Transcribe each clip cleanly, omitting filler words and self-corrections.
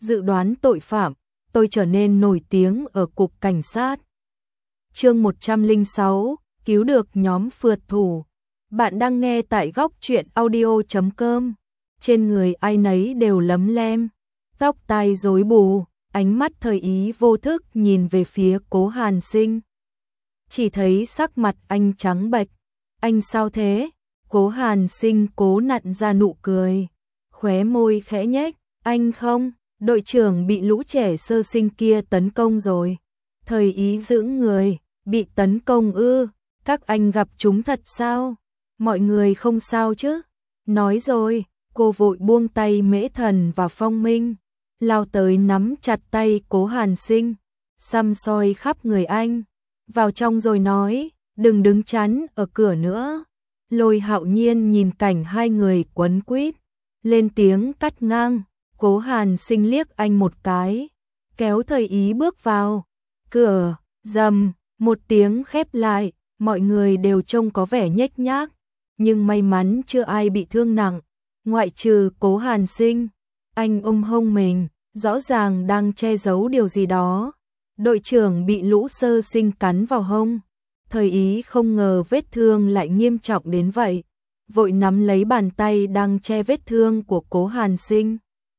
dự đoán tội phạm, tôi trở nên nổi tiếng ở cục cảnh sát. Chương 106, cứu được nhóm phượt thủ. Bạn đang nghe tại góc truyện audio.com. Trên người ai nấy đều lấm lem, tóc tai rối bù, ánh mắt Thời Ý vô thức nhìn về phía Cố Hàn Sinh. Chỉ thấy sắc mặt anh trắng bệch. Anh sao thế? Cố Hàn Sinh cố nặn ra nụ cười, khóe môi khẽ nhếch. Anh không, đội trưởng bị lũ trẻ sơ sinh kia tấn công rồi. Thời Ý giữ người, bị tấn công ư? Các anh gặp chúng thật sao? Mọi người không sao chứ? Nói rồi, cô vội buông tay Mễ Thần và Phong Minh, lao tới nắm chặt tay Cố Hàn Sinh, săm soi khắp người anh. Vào trong rồi nói, đừng đứng chắn ở cửa nữa. Lôi Hạo Nhiên nhìn cảnh hai người quấn quýt, lên tiếng cắt ngang. Cố Hàn Sinh liếc anh một cái, kéo Thời Ý bước vào. Cửa, rầm, một tiếng khép lại, mọi người đều trông có vẻ nhếch nhác, nhưng may mắn chưa ai bị thương nặng, ngoại trừ Cố Hàn Sinh. Anh ôm hông mình, rõ ràng đang che giấu điều gì đó. Đội trưởng bị lũ sơ sinh cắn vào hông. Thời Ý không ngờ vết thương lại nghiêm trọng đến vậy, vội nắm lấy bàn tay đang che vết thương của Cố Hàn Sinh.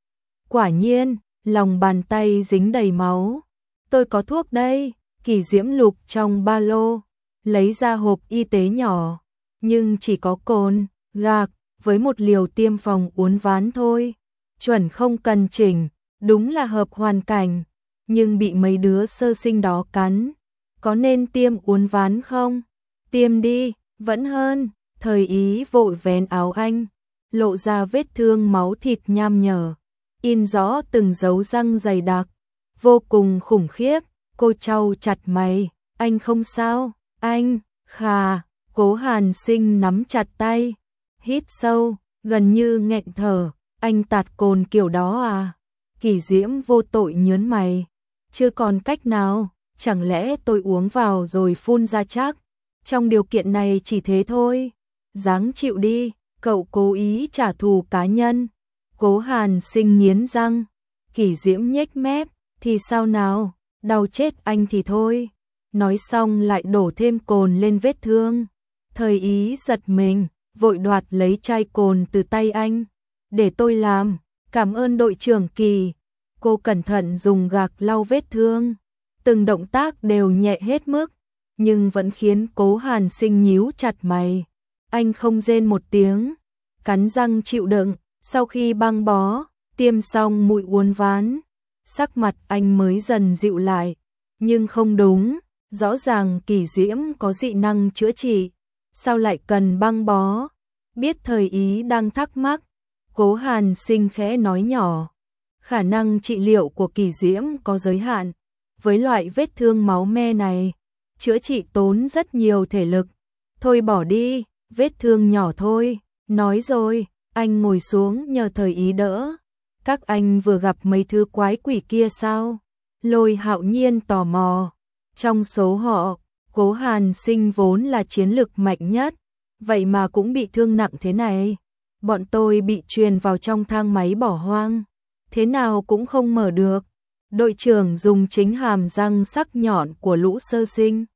Quả nhiên, lòng bàn tay dính đầy máu. Tôi có thuốc đây. Kỳ Diễm lục trong ba lô, lấy ra hộp y tế nhỏ, nhưng chỉ có cồn, gạc, với một liều tiêm phòng uốn ván thôi. Chuẩn không cần chỉnh, đúng là hợp hoàn cảnh, nhưng bị mấy đứa sơ sinh đó cắn. Có nên tiêm uốn ván không? Tiêm đi, vẫn hơn. Thời Ý vội vén áo anh, lộ ra vết thương máu thịt nham nhở, in rõ từng dấu răng dày đặc, vô cùng khủng khiếp. Cô trao chặt mày, anh không sao, anh, khà. Cố Hàn Sinh nắm chặt tay, hít sâu, gần như nghẹn thở. Anh tạt cồn kiểu đó à? Kỳ Diễm vô tội nhớn mày, chưa còn cách nào, chẳng lẽ tôi uống vào rồi phun ra chắc? Trong điều kiện này chỉ thế thôi, ráng chịu đi, cậu cố ý trả thù cá nhân. Cố Hàn Sinh nghiến răng. Kỳ Diễm nhếch mép, thì sao nào? Đau chết anh thì thôi. Nói xong lại đổ thêm cồn lên vết thương. Thời Ý giật mình, vội đoạt lấy chai cồn từ tay anh. Để tôi làm, cảm ơn đội trưởng Kỳ. Cô cẩn thận dùng gạc lau vết thương, từng động tác đều nhẹ hết mức, nhưng vẫn khiến Cố Hàn Sinh nhíu chặt mày. Anh không rên một tiếng, cắn răng chịu đựng. Sau khi băng bó, tiêm xong mũi uốn ván, sắc mặt anh mới dần dịu lại. Nhưng không đúng, rõ ràng Kỳ Diễm có dị năng chữa trị, sao lại cần băng bó? Biết Thời Ý đang thắc mắc, Cố Hàn Sinh khẽ nói nhỏ, khả năng trị liệu của Kỳ Diễm có giới hạn, với loại vết thương máu me này, chữa trị tốn rất nhiều thể lực. Thôi bỏ đi, vết thương nhỏ thôi. Nói rồi, anh ngồi xuống nhờ Thời Ý đỡ. Các anh vừa gặp mấy thứ quái quỷ kia sao? Lôi Hạo Nhiên tò mò. Trong số họ, Cố Hàn Sinh vốn là chiến lực mạnh nhất, vậy mà cũng bị thương nặng thế này. Bọn tôi bị truyền vào trong thang máy bỏ hoang, thế nào cũng không mở được. Đội trưởng dùng chính hàm răng sắc nhọn của lũ sơ sinh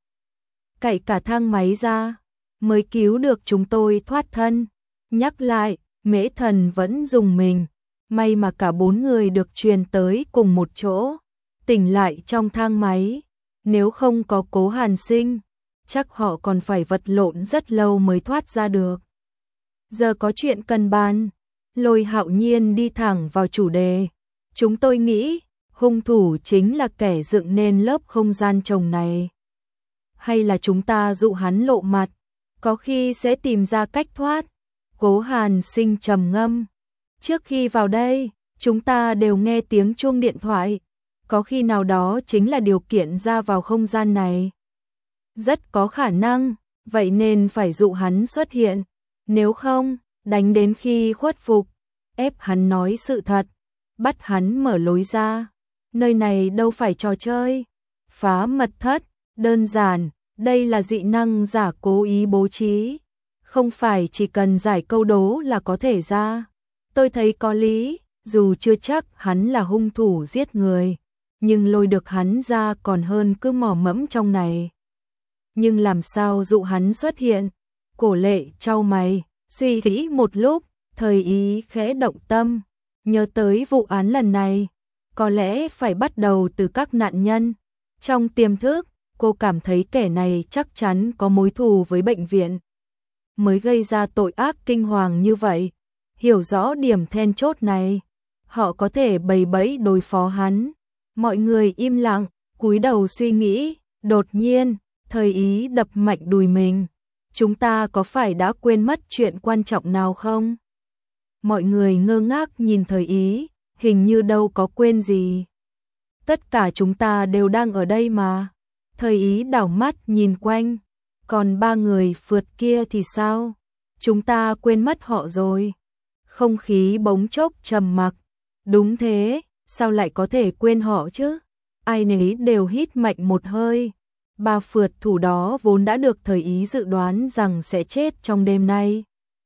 cạy cả thang máy ra, mới cứu được chúng tôi thoát thân. Nhắc lại, Mễ Thần vẫn dùng mình, may mà cả 4 người được truyền tới cùng một chỗ, tỉnh lại trong thang máy. Nếu không có Cố Hàn Sinh, chắc họ còn phải vật lộn rất lâu mới thoát ra được. Giờ có chuyện cần bàn. Lôi Hạo Nhiên đi thẳng vào chủ đề. Chúng tôi nghĩ hung thủ chính là kẻ dựng nên lớp không gian trồng này. Hay là chúng ta dụ hắn lộ mặt, có khi sẽ tìm ra cách thoát. Cố Hàn Sinh trầm ngâm. Trước khi vào đây, chúng ta đều nghe tiếng chuông điện thoại. Có khi nào đó chính là điều kiện ra vào không gian này? Rất có khả năng, vậy nên phải dụ hắn xuất hiện. Nếu không, đánh đến khi khuất phục, ép hắn nói sự thật, bắt hắn mở lối ra. Nơi này đâu phải trò chơi. Phá mật thất, đơn giản, đây là dị năng giả cố ý bố trí. Không phải chỉ cần giải câu đố là có thể ra. Tôi thấy có lý, dù chưa chắc hắn là hung thủ giết người, nhưng lôi được hắn ra còn hơn cứ mò mẫm trong này. Nhưng làm sao dụ hắn xuất hiện? Cổ Lệ chau mày, suy nghĩ một lúc, Thời Ý khẽ động tâm, nhớ tới vụ án lần này, có lẽ phải bắt đầu từ các nạn nhân. Trong tiềm thức, cô cảm thấy kẻ này chắc chắn có mối thù với bệnh viện, mới gây ra tội ác kinh hoàng như vậy. Hiểu rõ điểm then chốt này, họ có thể bày bẫy đối phó hắn. Mọi người im lặng, cúi đầu suy nghĩ, đột nhiên, Thời Ý đập mạnh đùi mình. Chúng ta có phải đã quên mất chuyện quan trọng nào không? Mọi người ngơ ngác nhìn Thời Ý, hình như đâu có quên gì. Tất cả chúng ta đều đang ở đây mà. Thời Ý đảo mắt nhìn quanh, còn 3 người phượt kia thì sao? Chúng ta quên mất họ rồi. Không khí bỗng chốc trầm mặc. Đúng thế, sao lại có thể quên họ chứ? Ai nấy đều hít mạnh một hơi. 3 phượt thủ đó vốn đã được Thời Ý dự đoán rằng sẽ chết trong đêm nay.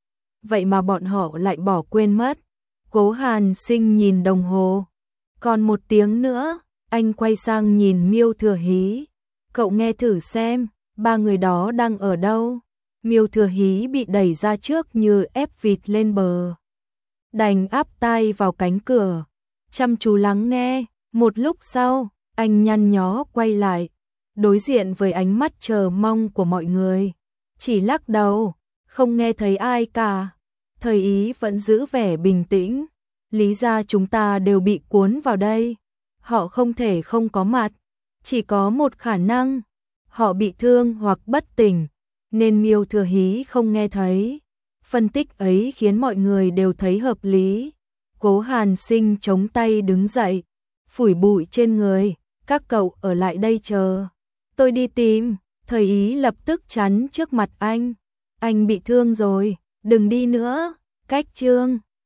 Vậy mà bọn họ lại bỏ quên mất. Cố Hàn Sinh nhìn đồng hồ. Còn 1 tiếng nữa, anh quay sang nhìn Miêu Thừa Hí. Cậu nghe thử xem, 3 người đó đang ở đâu? Miêu Thừa Hí bị đẩy ra trước như ép vịt lên bờ. Đành áp tai vào cánh cửa, chăm chú lắng nghe. Một lúc sau, anh nhăn nhó quay lại, đối diện với ánh mắt chờ mong của mọi người. Chỉ lắc đầu, không nghe thấy ai cả. Thời Ý vẫn giữ vẻ bình tĩnh. Lý ra chúng ta đều bị cuốn vào đây. Họ không thể không có mặt. Chỉ có một khả năng, họ bị thương hoặc bất tỉnh, nên Miêu Thừa Hí không nghe thấy. Phân tích ấy khiến mọi người đều thấy hợp lý. Cố Hàn Sinh chống tay đứng dậy, phủi bụi trên người. Các cậu ở lại đây chờ, tôi đi tìm. Thời Ý lập tức chắn trước mặt anh. Anh bị thương rồi, đừng đi nữa. Cách chương